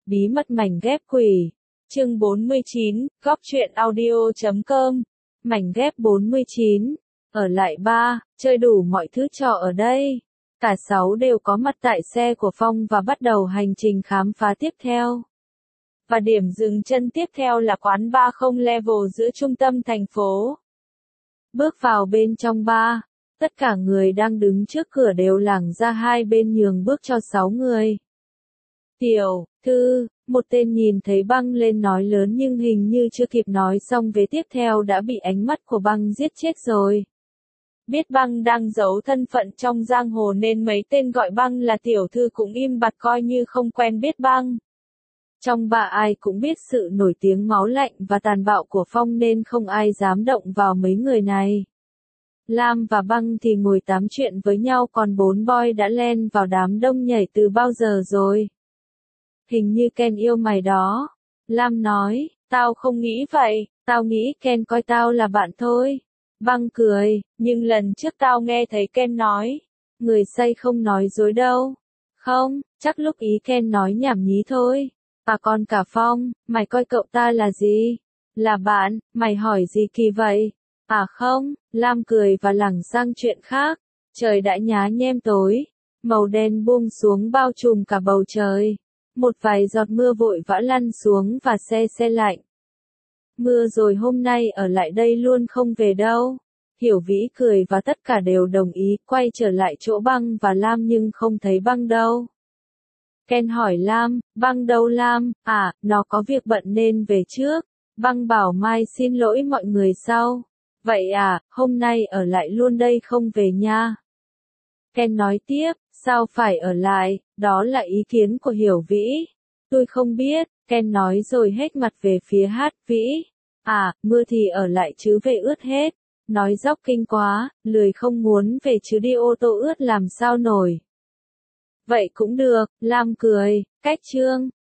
Bí mật mảnh ghép quỷ. Chương 49, Góc truyện audio.com. Mảnh ghép 49. Ở lại ba, chơi đủ mọi thứ trò ở đây. Cả 6 đều có mặt tại xe của Phong và bắt đầu hành trình khám phá tiếp theo. Và điểm dừng chân tiếp theo là quán bar không level giữa trung tâm thành phố. Bước vào bên trong bar, tất cả người đang đứng trước cửa đều lảng ra hai bên nhường bước cho 6 người. Tiểu thư, một tên nhìn thấy Băng lên nói lớn nhưng hình như chưa kịp nói xong vế tiếp theo đã bị ánh mắt của Băng giết chết rồi. Biết Băng đang giấu thân phận trong giang hồ nên mấy tên gọi Băng là tiểu thư cũng im bặt coi như không quen biết Băng. Trong bà ai cũng biết sự nổi tiếng máu lạnh và tàn bạo của Phong nên không ai dám động vào mấy người này. Lam và Băng thì ngồi tám chuyện với nhau còn 4 boy đã len vào đám đông nhảy từ bao giờ rồi. Hình như Ken yêu mày đó. Lam nói, tao không nghĩ vậy, tao nghĩ Ken coi tao là bạn thôi. Băng cười, nhưng lần trước tao nghe thấy Ken nói, người say không nói dối đâu. Không, chắc lúc ý Ken nói nhảm nhí thôi. À còn cả Phong, mày coi cậu ta là gì? Là bạn, mày hỏi gì kỳ vậy? À không, Lam cười và lảng sang chuyện khác. Trời đã nhá nhem tối, màu đen buông xuống bao trùm cả bầu trời. Một vài giọt mưa vội vã lăn xuống và se lạnh. Mưa rồi hôm nay ở lại đây luôn không về đâu. Hiểu Vĩ cười và tất cả đều đồng ý quay trở lại chỗ Băng và Lam nhưng không thấy Băng đâu. Ken hỏi Lam, Băng đâu Lam? À, nó có việc bận nên về trước. Băng bảo mai xin lỗi mọi người sau. Vậy à, hôm nay ở lại luôn đây không về nha. Ken nói tiếp, sao phải ở lại, đó là ý kiến của Hiểu Vĩ. Tôi không biết, Ken nói rồi hết mặt về phía Hát Vĩ. À, mưa thì ở lại chứ về ướt hết. Nói dóc kinh quá, lười không muốn về chứ đi ô tô ướt làm sao nổi. Vậy cũng được, Lam cười, cách chương.